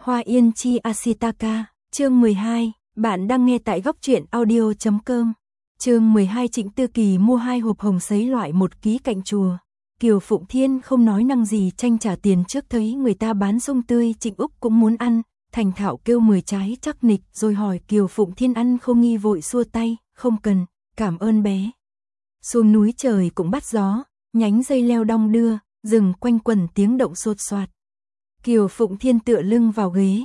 Hoa Yên Chi Ashitaka, chương 12, bạn đang nghe tại góc truyện audio.com. Chương 12 Trịnh Tư Kỳ mua 2 hộp hồng sấy loại 1 ký cạnh chùa. Kiều Phụng Thiên không nói năng gì tranh trả tiền trước thấy người ta bán sung tươi, Trịnh Úc cũng muốn ăn, thành thạo kêu 10 trái chắc nịch rồi hỏi Kiều Phụng Thiên ăn không nghi vội xua tay, không cần, cảm ơn bé. Xuống núi trời cũng bắt gió, nhánh dây leo đong đưa, rừng quanh quẩn tiếng động sột soạt. Kiều Phụng Thiên tựa lưng vào ghế,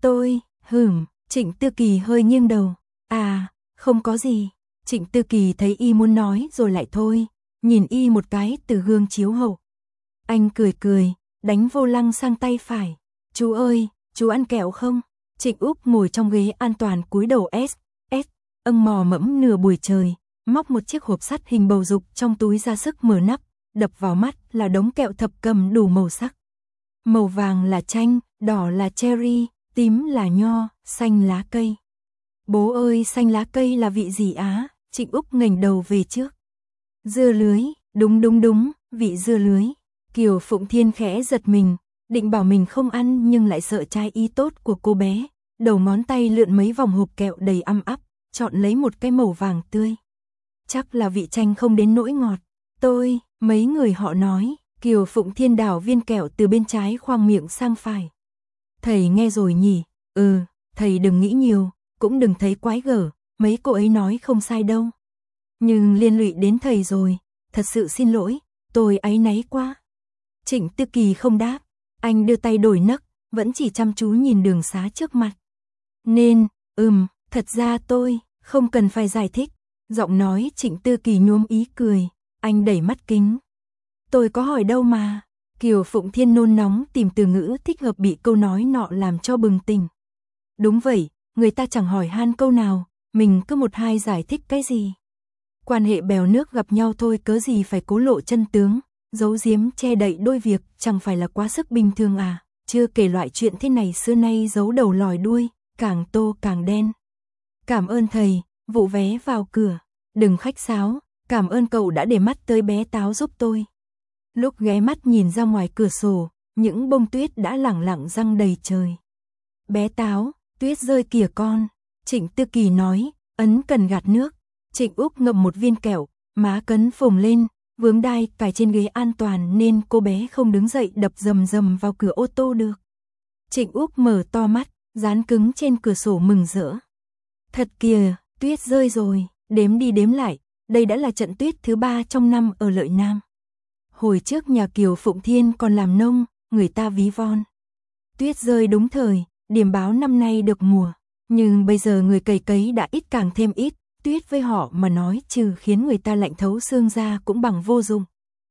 Trịnh Tư Kỳ hơi nghiêng đầu, không có gì. Trịnh Tư Kỳ thấy y muốn nói rồi lại thôi, nhìn y một cái từ gương chiếu hậu. Anh cười cười, đánh vô lăng sang tay phải, chú ơi, chú ăn kẹo không? Trịnh Úc ngồi trong ghế an toàn cúi đầu mò mẫm nửa buổi trời, móc một chiếc hộp sắt hình bầu dục trong túi ra sức mở nắp, đập vào mắt là đống kẹo thập cẩm đủ màu sắc. Màu vàng là chanh, đỏ là cherry, tím là nho, xanh lá cây. Bố ơi, xanh lá cây là vị gì á? Trịnh Úc nghềnh đầu về trước. Dưa lưới, đúng, vị dưa lưới. Kiều Phụng Thiên khẽ giật mình, định bảo mình không ăn nhưng lại sợ trái ý tốt của cô bé. Đầu ngón tay lượn mấy vòng hộp kẹo đầy âm ắp, chọn lấy một cái màu vàng tươi. Chắc là vị chanh không đến nỗi ngọt. Mấy người họ nói. Kiều Phụng Thiên đảo viên kẹo từ bên trái khoang miệng sang phải. Thầy nghe rồi nhỉ? Thầy đừng nghĩ nhiều, cũng đừng thấy quái gở, mấy cô ấy nói không sai đâu. Nhưng liên lụy đến thầy rồi, thật sự xin lỗi, tôi áy náy quá. Trịnh Tư Kỳ không đáp, anh đưa tay đổi nấc, vẫn chỉ chăm chú nhìn đường xá trước mặt. Nên, thật ra tôi, không cần phải giải thích. Giọng nói Trịnh Tư Kỳ nhuốm ý cười, anh đẩy mắt kính. Tôi có hỏi đâu mà. Kiều Phụng Thiên nôn nóng tìm từ ngữ thích hợp bị câu nói nọ làm cho bừng tỉnh. Đúng vậy, người ta chẳng hỏi han câu nào, mình cứ một hai giải thích cái gì. Quan hệ bèo nước gặp nhau thôi, cớ gì phải cố lộ chân tướng, giấu giếm che đậy đôi việc, chẳng phải là quá sức bình thường à. Chưa kể loại chuyện thế này xưa nay giấu đầu lòi đuôi, càng tô càng đen. Cảm ơn thầy, vụ vé vào cửa. Đừng khách sáo, cảm ơn cậu đã để mắt tới bé táo giúp tôi. Lúc ghé mắt nhìn ra ngoài cửa sổ, những bông tuyết đã lẳng lặng răng đầy trời. Bé táo, tuyết rơi kìa con. Trịnh Tư Kỳ nói, ấn cần gạt nước. Trịnh Úc ngậm một viên kẹo, má cấn phồng lên, vướng đai cài trên ghế an toàn nên cô bé không đứng dậy đập rầm rầm vào cửa ô tô được. Trịnh Úc mở to mắt, dán cứng trên cửa sổ mừng rỡ. Thật kìa, tuyết rơi rồi, đếm đi đếm lại, đây đã là trận tuyết thứ 3 trong năm ở Lợi Nam. Hồi trước nhà Kiều Phụng Thiên còn làm nông, người ta ví von. Tuyết rơi đúng thời, điểm báo năm nay được mùa. Nhưng bây giờ người cày cấy đã ít càng thêm ít, tuyết với họ mà nói trừ khiến người ta lạnh thấu xương ra cũng bằng vô dụng.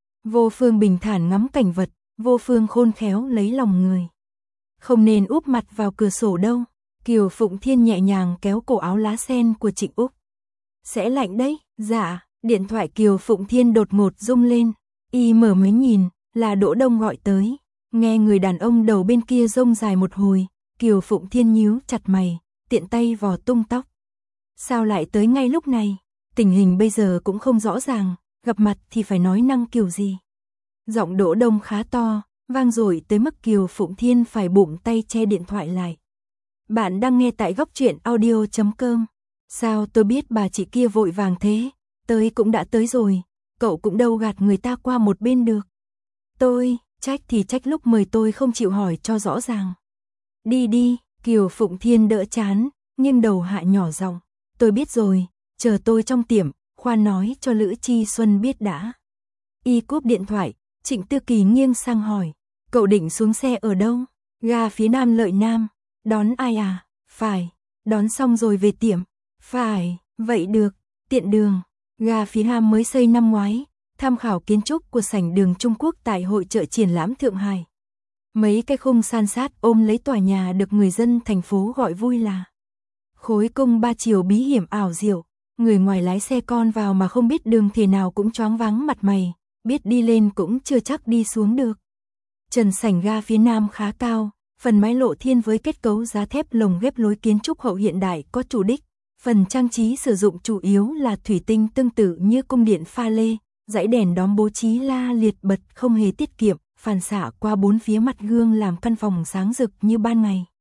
Vô Phương bình thản ngắm cảnh vật, Vô Phương khôn khéo lấy lòng người. Không nên úp mặt vào cửa sổ đâu. Kiều Phụng Thiên nhẹ nhàng kéo cổ áo lá sen của Trịnh Úc. Sẽ lạnh đấy. Dạ. Điện thoại Kiều Phụng Thiên đột ngột rung lên. Y mở máy nhìn, là Đỗ Đông gọi tới. Nghe người đàn ông đầu bên kia rông dài một hồi, Kiều Phụng Thiên nhíu chặt mày, tiện tay vò tung tóc. Sao lại tới ngay lúc này? Tình hình bây giờ cũng không rõ ràng, gặp mặt thì phải nói năng kiểu gì? Giọng Đỗ Đông khá to, vang dội tới mức Kiều Phụng Thiên phải bụng tay che điện thoại lại. Bạn đang nghe tại góc truyện audio.com. Sao tôi biết bà chị kia vội vàng thế? Tới cũng đã tới rồi. Cậu cũng đâu gạt người ta qua một bên được. Tôi, trách thì trách lúc mời tôi không chịu hỏi cho rõ ràng. Đi, Kiều Phụng Thiên đỡ chán, nghiêng đầu hạ nhỏ giọng. Tôi biết rồi, chờ tôi trong tiệm, khoan nói cho Lữ Chi Xuân biết đã. Y cúp điện thoại, Trịnh Tư Kỳ nghiêng sang hỏi. Cậu định xuống xe ở đâu? Ga phía Nam Lợi Nam. Đón ai à? Phải. Đón xong rồi về tiệm. Phải, vậy được, tiện đường. Ga phía Nam mới xây năm ngoái, tham khảo kiến trúc của sảnh đường Trung Quốc tại hội chợ triển lãm Thượng Hải. Mấy cái khung san sát ôm lấy tòa nhà được người dân thành phố gọi vui là khối cung 3 chiều bí hiểm ảo diệu. Người ngoài lái xe con vào mà không biết đường thế nào cũng choáng váng mặt mày, biết đi lên cũng chưa chắc đi xuống được. Trần sảnh ga phía Nam khá cao, phần mái lộ thiên với kết cấu giá thép lồng ghép lối kiến trúc hậu hiện đại có chủ đích. Phần trang trí sử dụng chủ yếu là thủy tinh tương tự như cung điện pha lê, dãy đèn đóm bố trí la liệt bật không hề tiết kiệm, phản xạ qua bốn phía mặt gương làm căn phòng sáng rực như ban ngày.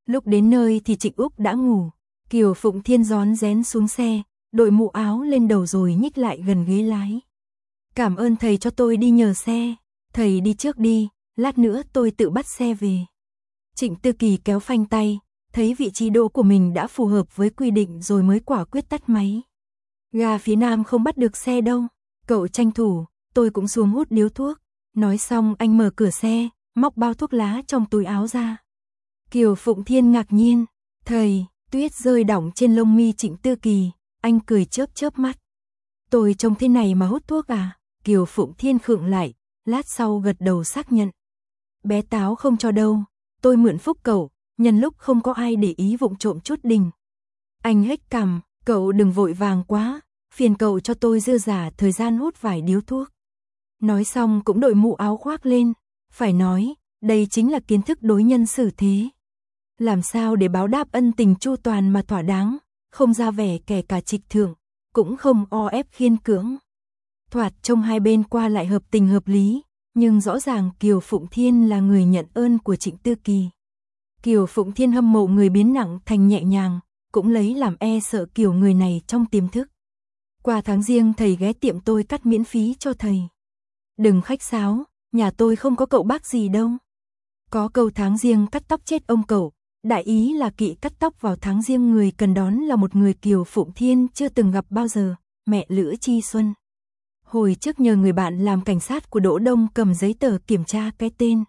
Lúc đến nơi thì Trịnh Úc đã ngủ. Kiều Phụng Thiên rón rén xuống xe, đội mũ áo lên đầu rồi nhích lại gần ghế lái. Cảm ơn thầy cho tôi đi nhờ xe. Thầy đi trước đi, lát nữa tôi tự bắt xe về. Trịnh Tư Kỳ kéo phanh tay, thấy vị trí đỗ của mình đã phù hợp với quy định rồi mới quả quyết tắt máy. Ga phía nam không bắt được xe đâu. Cậu tranh thủ, tôi cũng xuống hút điếu thuốc. Nói xong anh mở cửa xe, móc bao thuốc lá trong túi áo ra. Kiều Phụng Thiên ngạc nhiên. Thầy, tuyết rơi đỏng trên lông mi Trịnh Tư Kỳ. Anh cười chớp chớp mắt. Tôi trông thế này mà hút thuốc à? Kiều Phụng Thiên khựng lại, lát sau gật đầu xác nhận. Bé Táo không cho đâu, tôi mượn phúc cậu, nhân lúc không có ai để ý vụng trộm chút đỉnh. Anh hếch cằm, cậu đừng vội vàng quá, phiền cậu cho tôi dư dả thời gian hút vài điếu thuốc. Nói xong cũng đội mũ áo khoác lên, phải nói, đây chính là kiến thức đối nhân xử thế. Làm sao để báo đáp ân tình chu toàn mà thỏa đáng, không ra vẻ kẻ cả trịch thượng, cũng không o ép khiên cưỡng. Thoạt trông hai bên qua lại hợp tình hợp lý, nhưng rõ ràng Kiều Phụng Thiên là người nhận ơn của Trịnh Tư Kỳ. Kiều Phụng Thiên hâm mộ người biến nặng thành nhẹ nhàng, cũng lấy làm e sợ kiểu người này trong tiềm thức. Qua tháng Giêng thầy ghé tiệm tôi cắt miễn phí cho thầy. Đừng khách sáo, nhà tôi không có cậu bác gì đâu. Có câu tháng Giêng cắt tóc chết ông cậu, đại ý là kỵ cắt tóc vào tháng Giêng người cần đón là một người Kiều Phụng Thiên chưa từng gặp bao giờ, mẹ Lữ Chi Xuân. Hồi trước nhờ người bạn làm cảnh sát của Đỗ Đông cầm giấy tờ kiểm tra cái tên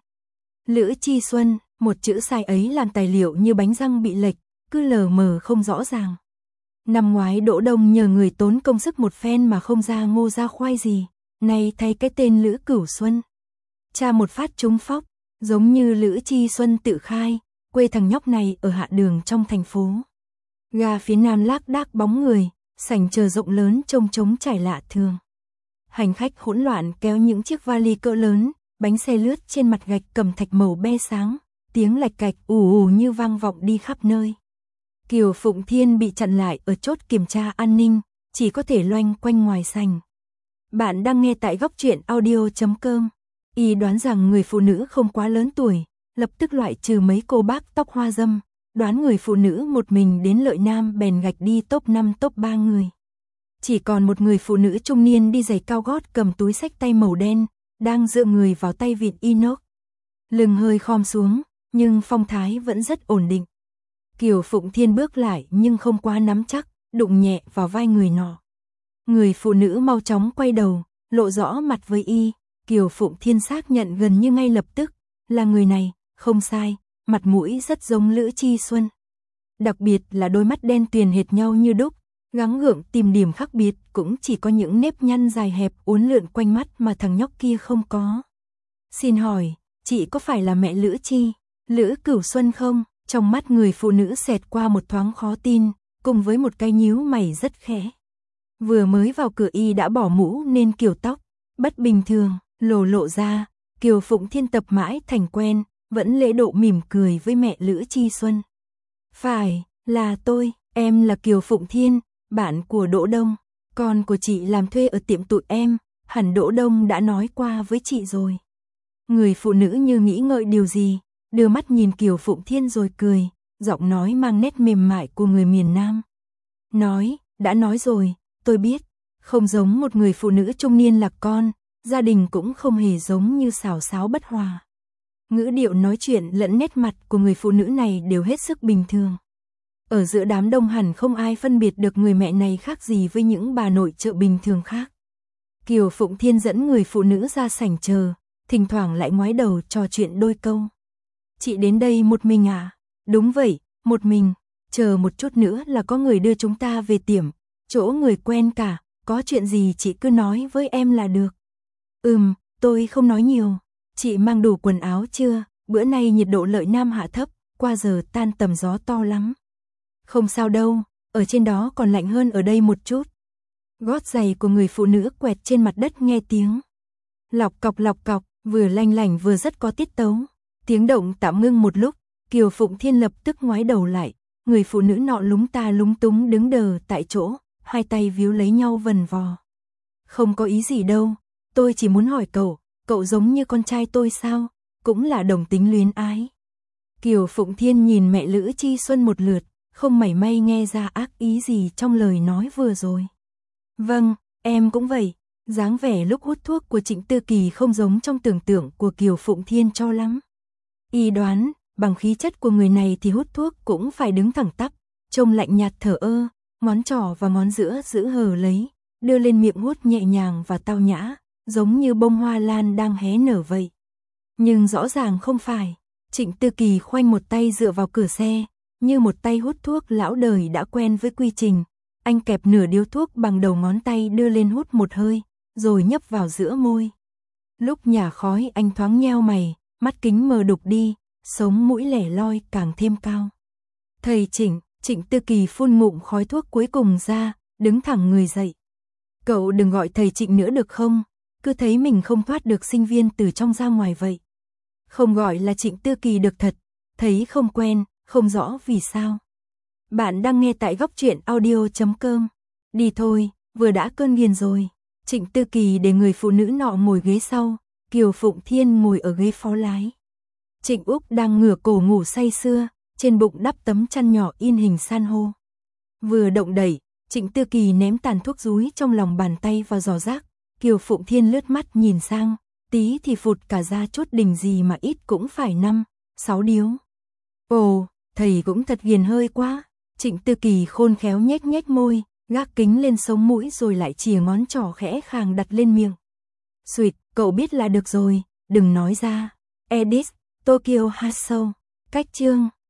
Lữ Chi Xuân, một chữ sai ấy làm tài liệu như bánh răng bị lệch, cứ lờ mờ không rõ ràng. Năm ngoái Đỗ Đông nhờ người tốn công sức một phen mà không ra ngô ra khoai gì, nay thay cái tên Lữ Cửu Xuân. Tra một phát trúng phóc, giống như Lữ Chi Xuân tự khai, quê thằng nhóc này ở hạ đường trong thành phố. Ga phía nam lác đác bóng người, sảnh chờ rộng lớn trông trống trải lạ thường. Hành khách hỗn loạn kéo những chiếc vali cỡ lớn, bánh xe lướt trên mặt gạch cẩm thạch màu be sáng, tiếng lạch cạch ù ù như vang vọng đi khắp nơi. Kiều Phụng Thiên bị chặn lại ở chốt kiểm tra an ninh, chỉ có thể loanh quanh ngoài sảnh. Bạn đang nghe tại góc truyện audio.com. Y đoán rằng người phụ nữ không quá lớn tuổi, lập tức loại trừ mấy cô bác tóc hoa dâm, đoán người phụ nữ một mình đến Lợi Nam bèn gạch đi top 5 top 3 người. Chỉ còn một người phụ nữ trung niên đi giày cao gót cầm túi xách tay màu đen, đang dựa người vào tay vịn inox. Lưng hơi khom xuống, nhưng phong thái vẫn rất ổn định. Kiều Phụng Thiên bước lại nhưng không quá nắm chắc, đụng nhẹ vào vai người nọ. Người phụ nữ mau chóng quay đầu, lộ rõ mặt với y. Kiều Phụng Thiên xác nhận gần như ngay lập tức, là người này, không sai, mặt mũi rất giống Lữ Chi Xuân. Đặc biệt là đôi mắt đen tuyền hệt nhau như đúc, gắng gượng tìm điểm khác biệt cũng chỉ có những nếp nhăn dài hẹp uốn lượn quanh mắt mà thằng nhóc kia không có. Xin hỏi, chị có phải là mẹ Lữ Chi, Lữ Cửu Xuân không? Trong mắt người phụ nữ xẹt qua một thoáng khó tin, cùng với một cái nhíu mày rất khẽ. Vừa mới vào cửa y đã bỏ mũ nên kiểu tóc bất bình thường lộ ra. Kiều Phụng Thiên tập mãi thành quen, vẫn lễ độ mỉm cười với mẹ Lữ Chi Xuân. Phải, là tôi, em là Kiều Phụng Thiên, bạn của Đỗ Đông, con của chị làm thuê ở tiệm tụi em, hẳn Đỗ Đông đã nói qua với chị rồi. Người phụ nữ như nghĩ ngợi điều gì, đưa mắt nhìn Kiều Phụng Thiên rồi cười, giọng nói mang nét mềm mại của người miền Nam. Đã nói rồi, tôi biết, không giống một người phụ nữ trung niên lạc con, gia đình cũng không hề giống như xảo xáo bất hòa. Ngữ điệu nói chuyện lẫn nét mặt của người phụ nữ này đều hết sức bình thường. Ở giữa đám đông hẳn không ai phân biệt được người mẹ này khác gì với những bà nội trợ bình thường khác. Kiều Phụng Thiên dẫn người phụ nữ ra sảnh chờ, thỉnh thoảng lại ngoái đầu trò chuyện đôi câu. Chị đến đây một mình à? Đúng vậy, một mình, chờ một chút nữa là có người đưa chúng ta về tiệm, chỗ người quen cả, có chuyện gì chị cứ nói với em là được. Tôi không nói nhiều. Chị mang đủ quần áo chưa? Bữa nay nhiệt độ Lợi Nam hạ thấp, qua giờ tan tầm gió to lắm. Không sao đâu, ở trên đó còn lạnh hơn ở đây một chút. Gót giày của người phụ nữ quẹt trên mặt đất nghe tiếng lọc cọc, vừa lanh lảnh vừa rất có tiết tấu. Tiếng động tạm ngưng một lúc, Kiều Phụng Thiên lập tức ngoái đầu lại, người phụ nữ nọ lúng ta lúng túng đứng đờ tại chỗ, hai tay víu lấy nhau vần vò. Không có ý gì đâu, tôi chỉ muốn hỏi cậu giống như con trai tôi sao, cũng là đồng tính luyến ái. Kiều Phụng Thiên nhìn mẹ Lữ Chi Xuân một lượt, không mảy may nghe ra ác ý gì trong lời nói vừa rồi. Vâng, em cũng vậy. Dáng vẻ lúc hút thuốc của Trịnh Tư Kỳ không giống trong tưởng tượng của Kiều Phụng Thiên cho lắm. Y đoán, bằng khí chất của người này thì hút thuốc cũng phải đứng thẳng tắp, trông lạnh nhạt thờ ơ, ngón trỏ và ngón giữa giữ hờ lấy, đưa lên miệng hút nhẹ nhàng và tao nhã, giống như bông hoa lan đang hé nở vậy. Nhưng rõ ràng không phải. Trịnh Tư Kỳ khoanh một tay dựa vào cửa xe, như một tay hút thuốc lão đời đã quen với quy trình. Anh kẹp nửa điếu thuốc bằng đầu ngón tay đưa lên hút một hơi, rồi nhấp vào giữa môi. Lúc nhả khói anh thoáng nheo mày, mắt kính mờ đục đi, sống mũi lẻ loi càng thêm cao. Thầy Trịnh, Trịnh Tư Kỳ phun ngụm khói thuốc cuối cùng ra, đứng thẳng người dậy. Cậu đừng gọi thầy Trịnh nữa được không? Cứ thấy mình không thoát được sinh viên từ trong ra ngoài vậy. Không gọi là Trịnh Tư Kỳ được thật, thấy không quen, không rõ vì sao. Bạn đang nghe tại góc truyện audio.com. Đi thôi, vừa đã cơn nghiền rồi. Trịnh Tư Kỳ để người phụ nữ nọ ngồi ghế sau, Kiều Phụng Thiên ngồi ở ghế phó lái. Trịnh Úc đang ngửa cổ ngủ say sưa, trên bụng đắp tấm chăn nhỏ in hình san hô. Vừa động đẩy, Trịnh Tư Kỳ ném tàn thuốc rúi trong lòng bàn tay vào giò rác. Kiều Phụng Thiên lướt mắt nhìn sang, tí thì phụt cả ra chút đỉnh gì mà ít cũng phải 5-6 điếu. Ồ, thầy cũng thật ghiền hơi quá. Trịnh Tư Kỳ khôn khéo nhếch nhếch môi, gác kính lên sống mũi rồi lại chìa ngón trỏ khẽ khàng đặt lên miệng. Sweet, cậu biết là được rồi, đừng nói ra. Edit, Tokyo Hot Show, cách chương.